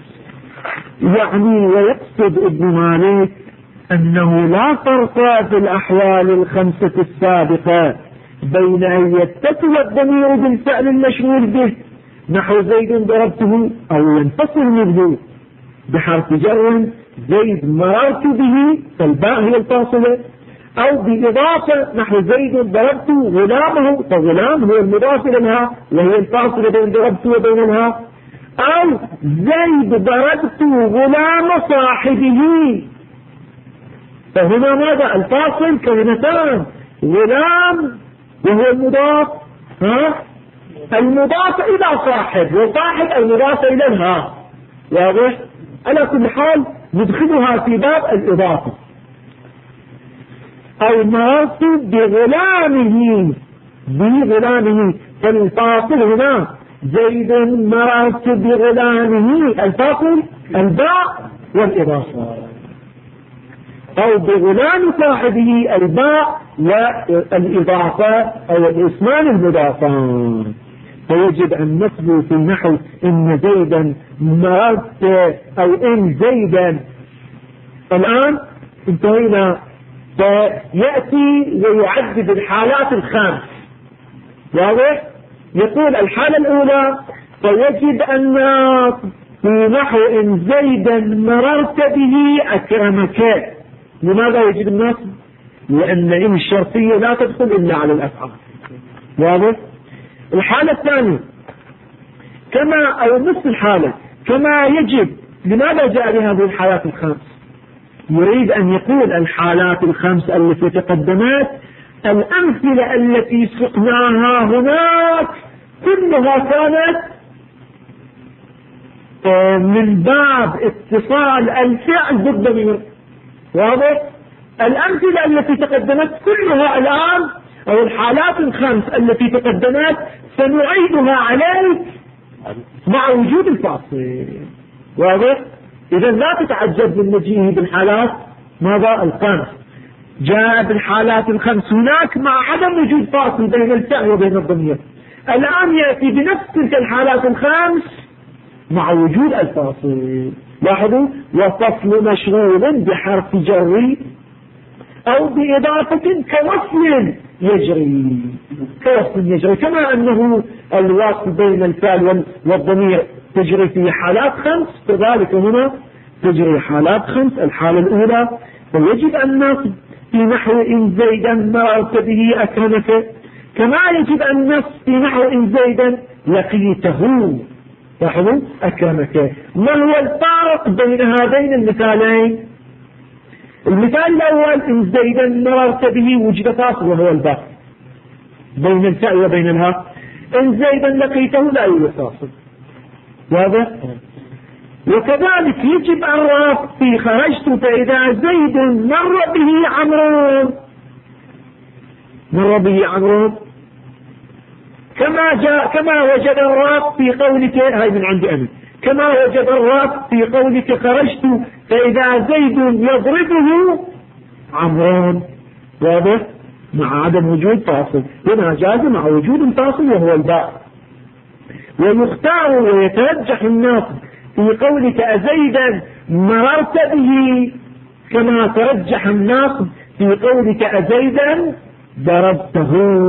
يعني ويقصد ابن مالك أنه لا فرق في الأحوال الخمسة السابقة بين أن يتصل الضمير بالفعل المشغول به نحو زيد ضربته أو ينفصل منه بحرف جر زيد مررت به فالباء هي الفاصلة، أو بإضافة نحو زيد ضربته غلامه فغلام هو المضاف لها وهي الفاصلة بين ضربته وبينها، أو زيد ضربته غلام صاحبه، فهنا ماذا الفاصل كلمتان غلام وهو المضاف المضاف إلى صاحب وصاحب المضاف إلى الها. واضح؟ على كل حال ندخلها في باب الإضافة. أو مررت بغلامه فالفاصل هنا زيد مررت بغلامه الفاصل الباء والإضافة، أو بغلام صاحبه الباء والإضافة أو الاسمان المضافان. فيجب أن نثبت في النحو إن زيدا مررت أو إن زيدا. الآن انتهينا، فيأتي ويعدد الحالات الخمس. واضح؟ يقول الحالة الأولى فيجب أن في نحو إن زيدا مررت به أكرمك. لماذا يجب النصب؟ لأن إن الشرطية لا تدخل إلا على الأفعال. واضح؟ الحالة الثانية كما أو نفس الحالة كما يجب. لماذا جاء بهذه الحالات الخمس؟ يريد أن يقول الحالات الخمس التي تقدمت الأمثلة التي سقناها هناك كلها كانت من باب اتصال الفعل بالضمير. واضح؟ الأمثلة التي تقدمت كلها الآن أو الحالات الخمس التي تقدمت سنعيدها عليك مع وجود الفاصل. واضح؟ إذا لا تتعجب من مجيئه بالحالات ماذا الخمس. جاء بالحالات الخمس هناك مع عدم وجود فاصل بين الفعل وبين الضمير. الآن يأتي بنفس تلك الحالات الخمس مع وجود الفاصل. لاحظوا، وفصل مشغول بحرف جر أو بإضافة كوصل يجري. كما أنه الوصل بين الفعل والضمير تجري في حالات خمس، كذلك هنا تجري حالات خمس. الحالة الأولى فيجب أن نصب في نحو إن زيدا مررت به أكرمك، كما يجب أن نصب في نحو إن زيدا لقيته. لاحظوا أكرمك. ما هو الفارق بين هذين المثالين؟ المثال الأول إن زيدا مررت به وجد فاصل وهو الباء بين الفاء وبين الهاء. إن زيدا لقيته لا يوجد فاصل. واضح؟ وكذلك يجب الرفع في خرجت فإذا زيد مر به عمرو كما وجد الرفع في قولك هاي من عند أبي كما وجد الرفع في قولك خرجت فإذا زيد يضربه عمرو. واضح؟ مع عدم وجود فاصل. هنا جاز مع وجود الفاصل وهو الباء. ويختار ويترجح النصب في قولك أزيدا مررت به كما ترجح النصب في قولك أزيدا ضربته.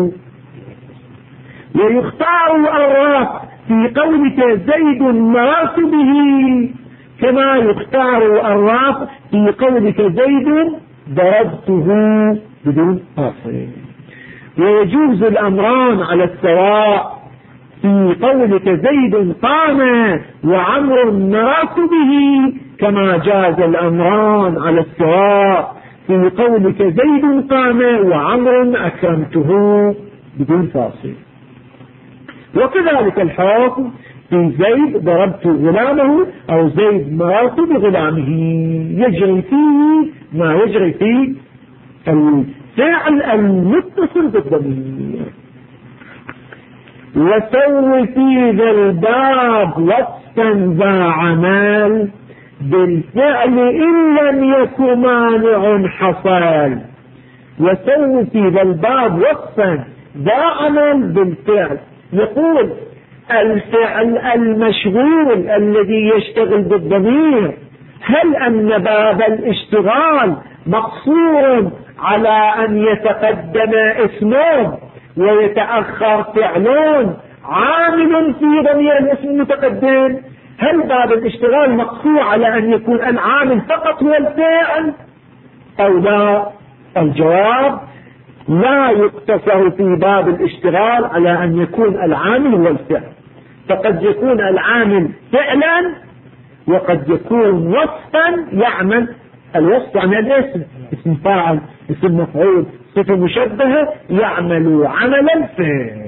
ويختار الرفع في قولك زيد مررت به كما يختار الرفع في قولك زيد ضربته بدون فاصل. ويجوز الأمران على السواء في قولك زيد قام وعمر مررت به كما جاز الأمران على السواء في قولك زيد قام وعمر أكرمته بدون فاصل. وكذلك الحكم في زيد ضربت غلامه، أو زيد مررت بغلامه، يجري فيه ما يجري فيه الفعل المتصل بالضمير. وسوي في ذا الباب وصفا ذا عمل بالفعل إن لم يكن مانع حصل. وسوي في ذا الباب وصفا ذا عمل بالفعل. يقول الفعل المشغول الذي يشتغل بالضمير، هل أن باب الاشتغال مقصور على أن يتقدم اسمه ويتأخر فعلون عامل في ضمير الاسم المتقدم؟ هل باب الاشتغال مقصور على أن يكون العامل فقط هو الفاعل أو لا؟ الجواب لا يقتصر في باب الاشتغال على أن يكون العامل هو الفعل، فقد يكون العامل فعلا وقد يكون وصفا يعمل. الوصف عن الاسم، اسم فاعل، اسم مفعول، صفة مشبهة، يعمل عمل الفعل.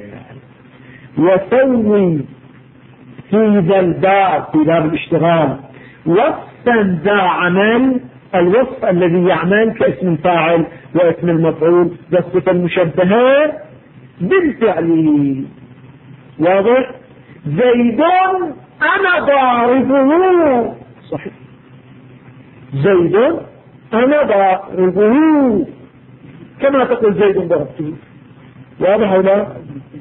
وسوي في ذا الباب، في باب الاشتغال، وصفا ذا عمل، الوصف الذي يعمل كاسم الفاعل واسم المفعول والصفة المشبهة بالفعل. واضح؟ زيد أنا ضاربه، صحيح، زيد أنا ضاربه كما تقول زيد ضربته. واضح أو لا؟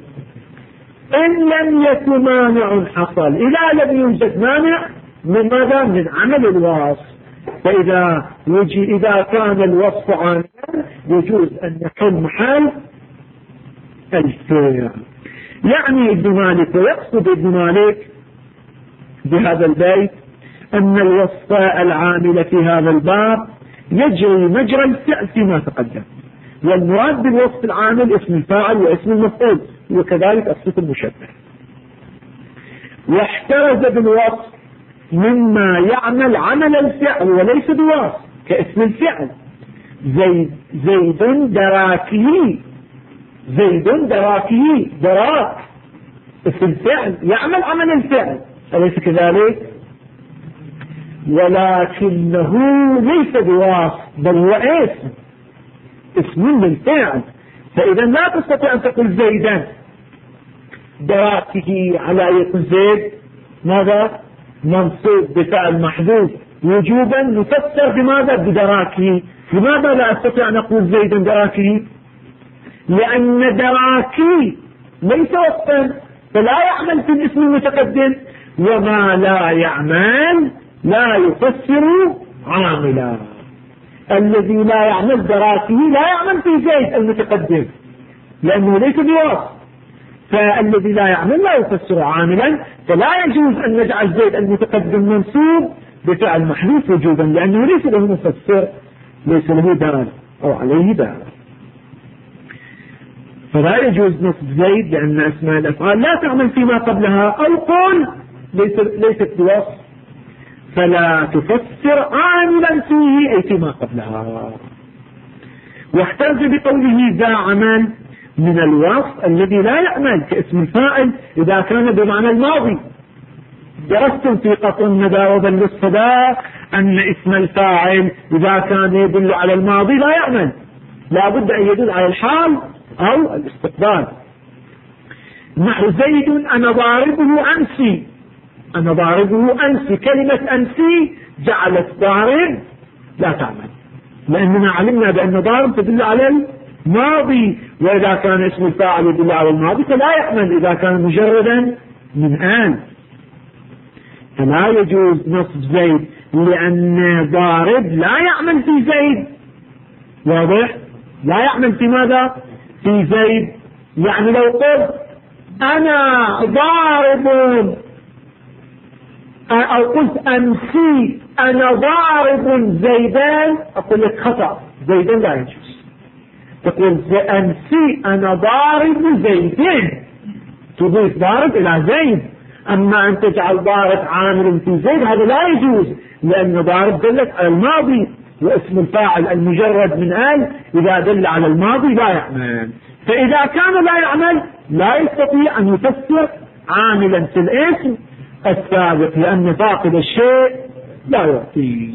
إن لم يكن مانع حصل، إذا لم يوجد مانع من ماذا؟ من عمل الوصف. فإذا كان الوصف عاملا يجوز أن يحل محل الفعل. يعني ابن مالك، ويقصد ابن مالك بهذا البيت أن الوصف العامل في هذا الباب يجري مجرى الفعل فيما تقدم، والمراد بالوصف العامل اسم الفاعل واسم المفعول وكذلك الصفة المشبهة. واحترز بالوصف مما يعمل عمل الفعل وليس بوصف كاسم الفعل. زيد دراكه، زيد دراكه، دراك اسم الفعل يعمل عمل الفعل أليس كذلك؟ ولكنه ليس بوصف بل هو اسم للفعل. فإذا لا تستطيع أن تقول زيدا دراكه على أن يكون زيد ماذا؟ منصوب بفعل محذوف وجوبا، نفسر بماذا؟ بدراكه. لماذا لا أستطيع أن أقول زيدا دراكه؟ لأن دراكي ليس وصفا فلا يعمل في الاسم المتقدم، وما لا يعمل لا يفسر عاملا. الذي لا يعمل دراكه لا يعمل في زيد المتقدم لأنه ليس بوصف، فالذي لا يعمل لا يفسر عاملا، فلا يجوز أن نجعل زيد المتقدم منصوب بفعل محذوف وجوبا لأنه ليس له مفسر، ليس له دال أو عليه دال. فلا يجوز نصب زيد لأن أسماء الأفعال لا تعمل فيما قبلها، أو قل ليست بوصف فلا تفسر عاملا فيه أي فيما قبلها. واحتاج بقوله ذا عمل من الوصف الذي لا يعمل كاسم الفاعل إذا كان بمعنى الماضي. درستم في قطع الندى وبل الصدى أن اسم الفاعل إذا كان يدل على الماضي لا يعمل، لا بد أن يدل على الحال أو الاستقبال. نحو زيد أنا ضاربه أمسي، أنا ضاربه أمسي، كلمة أمسي جعلت ضارب لا تعمل لأننا علمنا بأن ضارب تدل على الماضي، وإذا كان اسم الفاعل يدل على الماضي فلا يعمل إذا كان مجردا من آن. فلا يجوز نصب زيد لأن ضارب لا يعمل في زيد. واضح؟ لا يعمل في ماذا؟ في زيد. يعني لو قلت أنا ضارب أو قلت أمسي أنا ضارب زيدان أقول لك خطأ، زيدان لا يجوز. تقول أمسي أنا ضارب زيدين، تضيف ضارب إلى زيد. أما أن تجعل ضارب عامل في زيد هذا لا يجوز لأن ضارب دلت على الماضي، واسم الفاعل المجرد من آل إذا دل على الماضي لا يعمل. فإذا كان لا يعمل لا يستطيع أن يفسر عاملا في الاسم السابق، لأن فاقد الشيء لا يعطيه.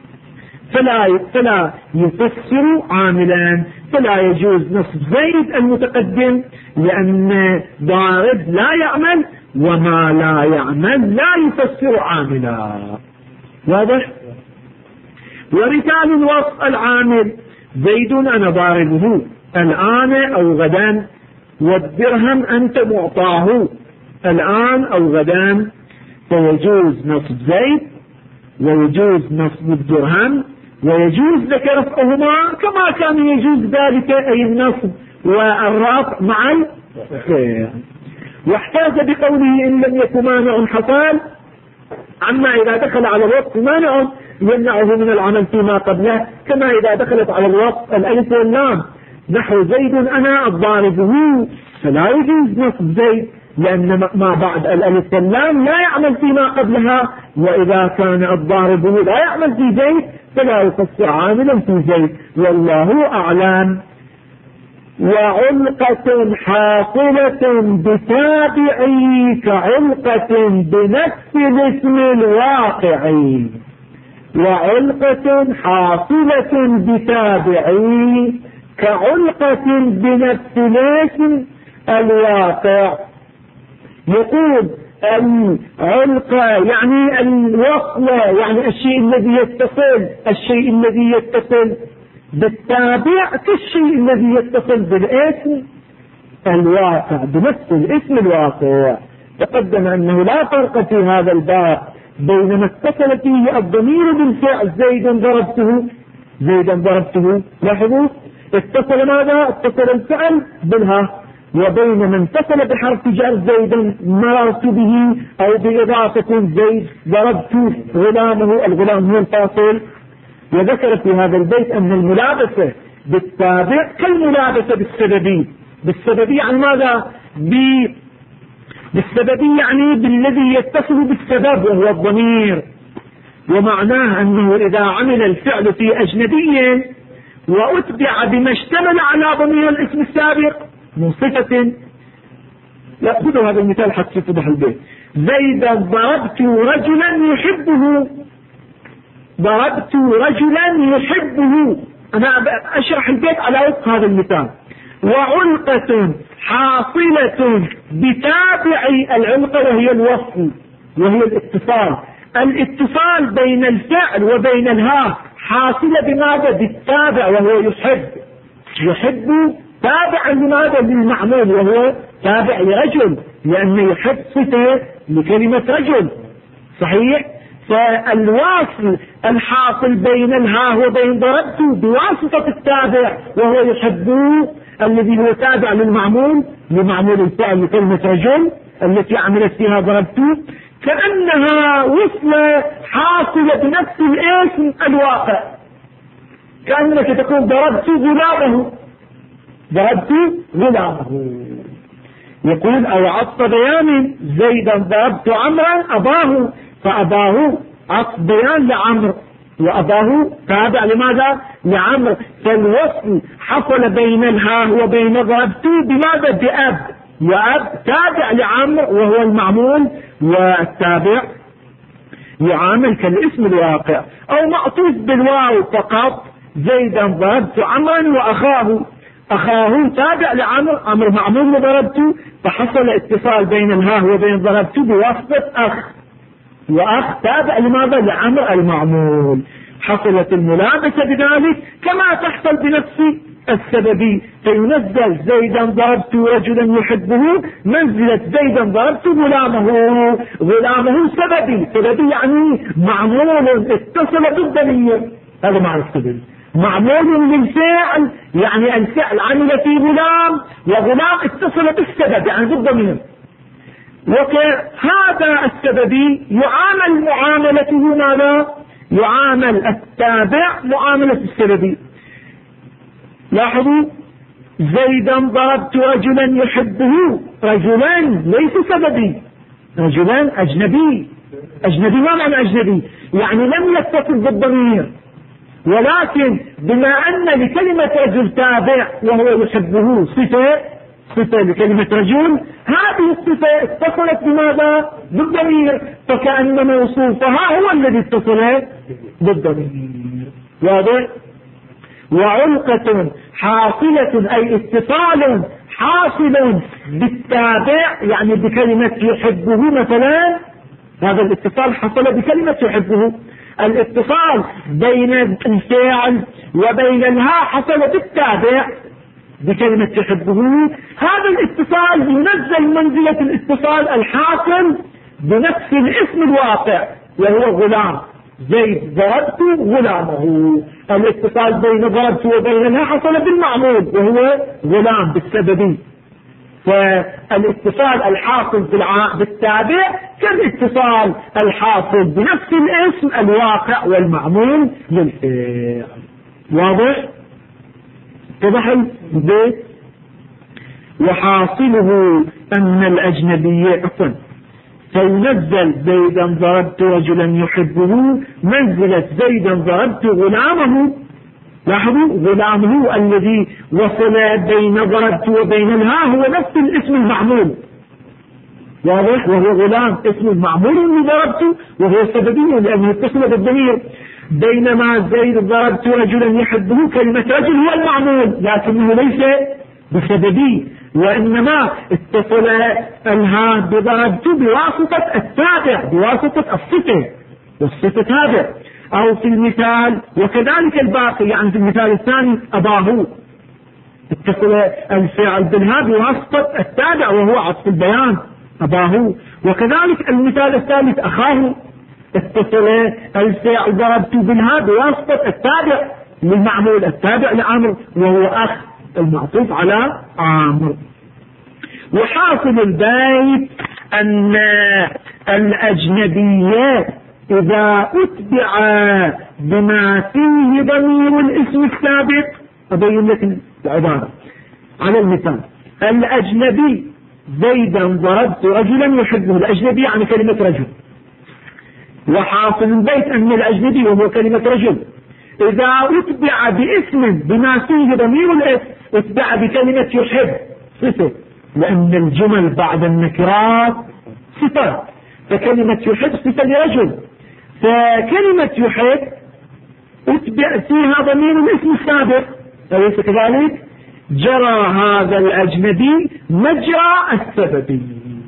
فلا يفسر عاملا، فلا يجوز نصب زيد المتقدم، لأن ضارب لا يعمل، وما لا يعمل لا يفسر عاملا. واضح؟ ورثال الوصف العامل: زيد أنا ضاربه الآن أو غدا، والدرهم أنت معطاه الآن أو غدا. فيجوز نصب زيد ويجوز نصب الدرهم، ويجوز لك رفعهما كما كان يجوز ذلك أي النصب والرفع مع الخير. واحتاج بقوله إن لم يكن مانع حصل، أما إذا دخل على الوصف مانع يمنعه من العمل فيما قبله، كما إذا دخلت على الوصف الألف واللام، نحو زيد أنا ضاربه، فلا يجوز نصب زيد، لأن ما بعد الألف واللام لا يعمل فيما قبلها، وإذا كان الضارب لا يعمل في زيد فلا يفسر عاملا في زيد، والله أعلم. وعلقة حاصلة بتابعي كعلقة بنفس الاسم الواقعي. وعلقة حاصلة بتابعي كعلقة بنفس الاسم الواقع. يقول العلقة يعني الوصلة، يعني الشيء الذي يتصل بالتابع كالشيء الذي يتصل بالاسم الواقع بنفس الاسم الواقع. تقدم أنه لا فرق في هذا الباب بين ما اتصل فيه الضمير بالفعل زيدا ضربته، لاحظوا اتصل ماذا؟ اتصل الفعل بالها، وبين من اتصل بحرف جر زيدا مررت به أو بإضافة زيد ضربت غلامه، الغلام هو الفاصل. وذكر في هذا البيت أن الملابسة بالتابع كالملابسة بالسببي عن ماذا؟ بالسببي يعني بالذي يتصل بالسبب وهو الضمير، ومعناه أنه إذا عمل الفعل في أجنبي وأتبع بما اشتمل على ضمير الاسم السابق من صفة، لا خذوا هذا المثال حتى يتضح البيت. زيدا ضربت رجلا يحبه، أنا أشرح البيت على وفق هذا المثال. وعلقة حاصلة بتابع العلقة وهي الوصل وهي الاتصال بين الفعل وبين الها، حاصلة بماذا؟ بالتابع وهو يحب تابعا لماذا؟ للمعمول وهو تابع لرجل، لأنه يحب صفة لكلمة رجل، صحيح؟ فالواصل الحاصل بين الها وبين ضربته بواسطة التابع وهو يحبه الذي هو تابع لمعمول الفعل لكلمة رجل التي عملت فيها ضربته، كأنها وصلة حاصلة بنفس الاسم الواقع، كأنك تقول ضربت غلامه. يقول أو عطف بيان زيدا ضربت عمرا أباه، فأباه عطف بيان لعمر، وأباه تابع لماذا؟ لعمر. فالوصل حصل بين الها وبين ضربت بماذا؟ بأب، وأب تابع لعمر وهو المعمول، والتابع يعامل كالاسم الواقع. أو معطوف بالواو فقط، زيدا ضربت عمرا وأخاه تابع لعمر، عمر معمول لضربته، فحصل اتصال بين الها وبين ضربته بواسطة أخ، وأخ تابع لماذا؟ لعمر المعمول. حصلت الملابسة بذلك كما تحصل بنفس السببي، فينزل زيدا ضربت رجلا يحبه منزلة زيدا ضربت غلامه سببي يعني معمول اتصل بالضمير، هذا معنى السبب. معمول للفعل يعني الفعل عمل في غلام، وغلام اتصل بالسبب يعني بالضمير. وكهذا السببي يعامل معاملته ماذا؟ يعامل التابع معاملة السببي. لاحظوا زيدا ضربت رجلا يحبه، رجلا ليس سببي، رجلا أجنبي. ما معنى أجنبي؟ يعني لم يتصل بالضمير، ولكن بما أن لكلمة رجل تابع وهو يحبه الصفة لكلمة رجل، هذه الصفة اتصلت بماذا؟ بالضمير، فكأن موصوفها هو الذي اتصل بالضمير. واضح؟ وعلقة حاصلة أي اتصال حاصل بالتابع، يعني بكلمة يحبه مثلا، هذا الاتصال حصل بكلمة يحبه. الاتصال بين الفعل وبين الها حصل بالتابع بكلمة يحبه. هذا الاتصال ينزل منزلة الاتصال الحاصل بنفس الاسم الواقع وهو غلام. زيد ضربت غلامه. الاتصال بين ضربت وبين الها حصل بالمعمول وهو غلام بالسببي. فالاتصال الحاصل بالتابع كالاتصال الحاصل بنفس الاسم الواقع والمعمول للفعل. واضح؟ اتضح البيت. وحاصله أن الأجنبي فينزل زيدا ضربت رجلا يحبه منزلة زيدا ضربت غلامه. لاحظوا غلامه الذي وصل بين ضربت وبين الها هو نفس الاسم المعمول. واضح؟ وهو غلام اسم المعمول من ضربت وهو سببي لأنه اتصل بالضمير. بينما زيد ضربت رجلا يحبه كلمة رجل هو المعمول لكنه ليس بسببي، وإنما اتصل الها بضربت بواسطة التابع بواسطة الصفة، والصفة تابع. أو في المثال وكذلك الباقي، يعني في المثال الثاني أباه اتصل الفعل بالها بواسطة التابع وهو عطف البيان أباه. وكذلك المثال الثالث أخاه اتصل الفعل ضربت بالها بواسطة التابع للمعمول التابع لعمر وهو أخ المعطوف على عامر. وحاصل البيت أن الأجنبيات إذا أتبع بما فيه ضمير الاسم السابق، أبين لك العبارة على المثال. الأجنبي زيدا ضربت رجلا يحبه. الأجنبي يعني كلمة رجل. وحاصل البيت أن الأجنبي وهو كلمة رجل إذا أتبع باسم بما فيه ضمير الاسم أتبع بكلمة يحب صفة، لأن الجمل بعد النكرات صفات، فكلمة يحب صفة لرجل، فكلمة يحب أتبع فيها ضمير الاسم السابق، أليس كذلك؟ جرى هذا الأجنبي مجرى السببي.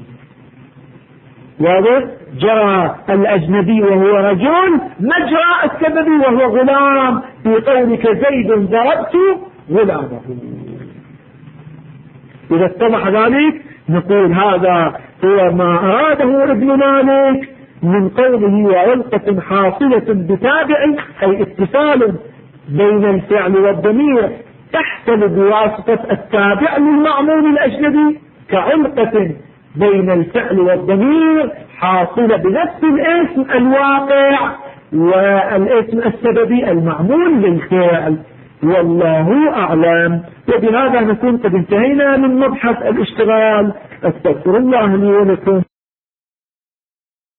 واضح؟ جرى الأجنبي وهو رجل مجرى السببي وهو غلام في قولك زيد ضربت غلامه. إذا اتضح ذلك نقول هذا هو ما أراده ابن مالك من قوله وعلقة حاصلة بتابع، أي اتصال بين الفعل والضمير تحصل بواسطة التابع للمعمول الأجنبي كعلقة بين الفعل والضمير حاصلة بنفس الاسم الواقع والاسم السببي المعمول للفعل. والله أعلم. وبهذا نكون قد انتهينا من مبحث الاشتغال. استغفر الله لي ولكم.